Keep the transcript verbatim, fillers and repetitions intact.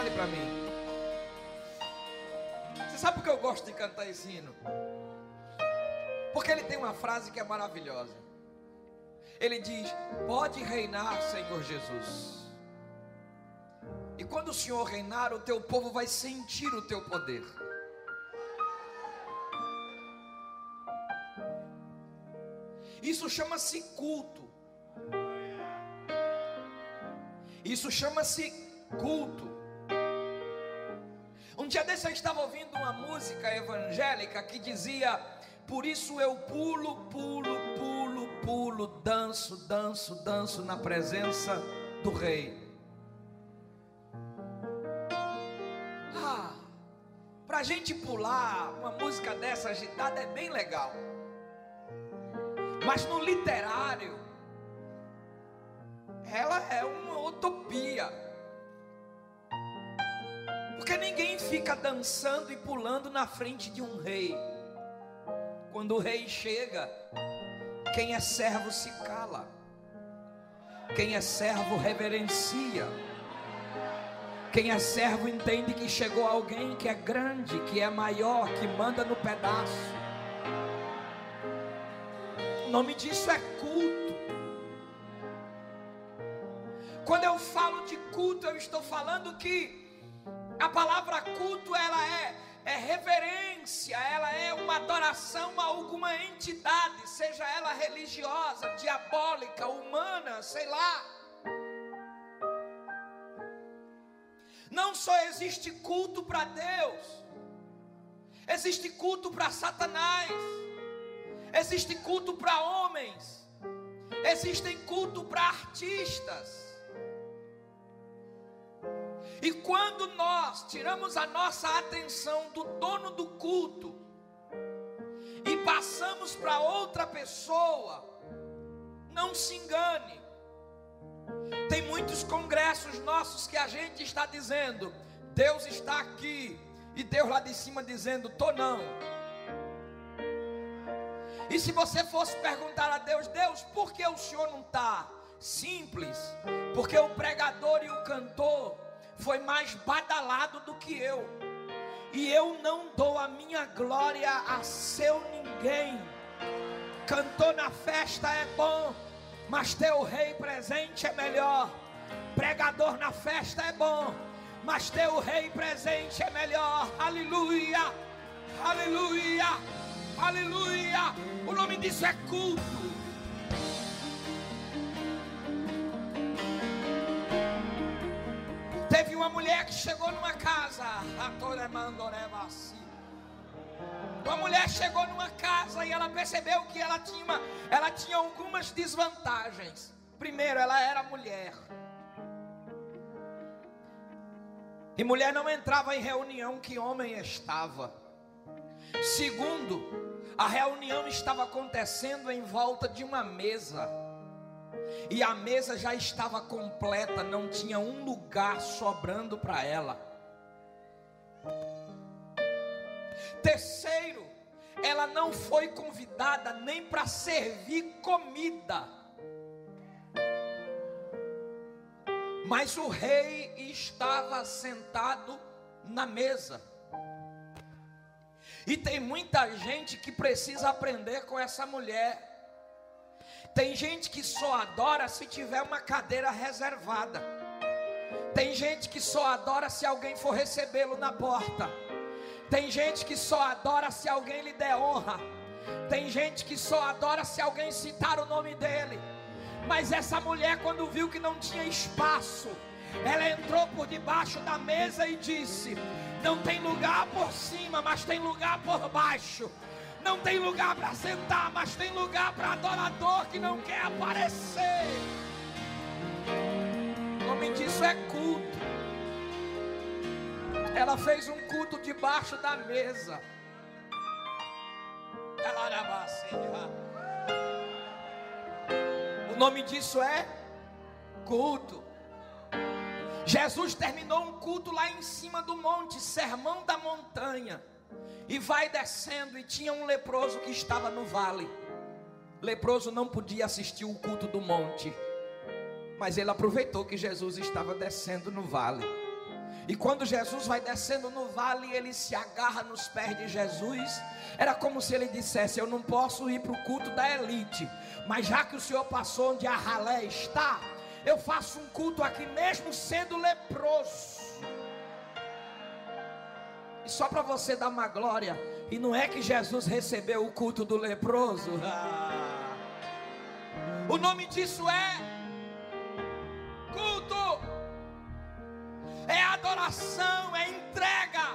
Olhe para mim. Você sabe por que eu gosto de cantar esse hino? Porque ele tem uma frase que é maravilhosa. Ele diz: pode reinar, Senhor Jesus. E quando o Senhor reinar, o teu povo vai sentir o teu poder. Isso chama-se culto. Isso chama-se culto. Um dia desse eu estava ouvindo uma música evangélica que dizia: por isso eu pulo, pulo, pulo, pulo, danço, danço, danço na presença do Rei. Ah, pra gente pular uma música dessa agitada é bem legal. Mas no literário, ela é uma utopia. Porque ninguém fica dançando e pulando na frente de um rei. Quando o rei chega, quem é servo se cala. Quem é servo reverencia. Quem é servo entende que chegou alguém que é grande, que é maior, que manda no pedaço. O nome disso é culto. Quando eu falo de culto, eu estou falando que a palavra culto, ela é, é reverência, ela é uma adoração a alguma entidade, seja ela religiosa, diabólica, humana, sei lá. Não só existe culto para Deus, existe culto para Satanás, existe culto para homens, existem culto para artistas. E quando nós tiramos a nossa atenção do dono do culto e passamos para outra pessoa, não se engane. Tem muitos congressos nossos que a gente está dizendo: Deus está aqui, e Deus lá de cima dizendo: tô não. E se você fosse perguntar a Deus: Deus, por que o Senhor não está? Simples, porque o pregador e o cantor foi mais badalado do que eu, e eu não dou a minha glória a seu ninguém. Cantor na festa é bom, mas ter o rei presente é melhor. Pregador na festa é bom, mas ter o rei presente é melhor. Aleluia, aleluia, aleluia. O nome disso é culto. Teve uma mulher que chegou numa casa, uma mulher chegou numa casa e ela percebeu que ela tinha, uma, ela tinha algumas desvantagens. Primeiro, ela era mulher, e mulher não entrava em reunião que homem estava. Segundo, a reunião estava acontecendo em volta de uma mesa, e a mesa já estava completa, não tinha um lugar sobrando para ela. Terceiro, ela não foi convidada nem para servir comida, mas o rei estava sentado na mesa. E tem muita gente que precisa aprender com essa mulher. Tem gente que só adora se tiver uma cadeira reservada. Tem gente que só adora se alguém for recebê-lo na porta. Tem gente que só adora se alguém lhe der honra. Tem gente que só adora se alguém citar o nome dele. Mas essa mulher, quando viu que não tinha espaço, ela entrou por debaixo da mesa e disse: não tem lugar por cima, mas tem lugar por baixo. Não tem lugar para sentar, mas tem lugar para adorador que não quer aparecer. O nome disso é culto. Ela fez um culto debaixo da mesa. O nome disso é culto. Jesus terminou um culto lá em cima do monte, Sermão da Montanha, e vai descendo, e tinha um leproso que estava no vale. Leproso não podia assistir o culto do monte, mas ele aproveitou que Jesus estava descendo no vale, E quando Jesus vai descendo no vale, ele se agarra nos pés de Jesus. Era como se ele dissesse: eu não posso ir para o culto da elite, mas já que o Senhor passou onde a ralé está, eu faço um culto aqui mesmo sendo leproso. E só para você dar uma glória, e não é que Jesus recebeu o culto do leproso. Ah. O nome disso é culto, é adoração, é entrega.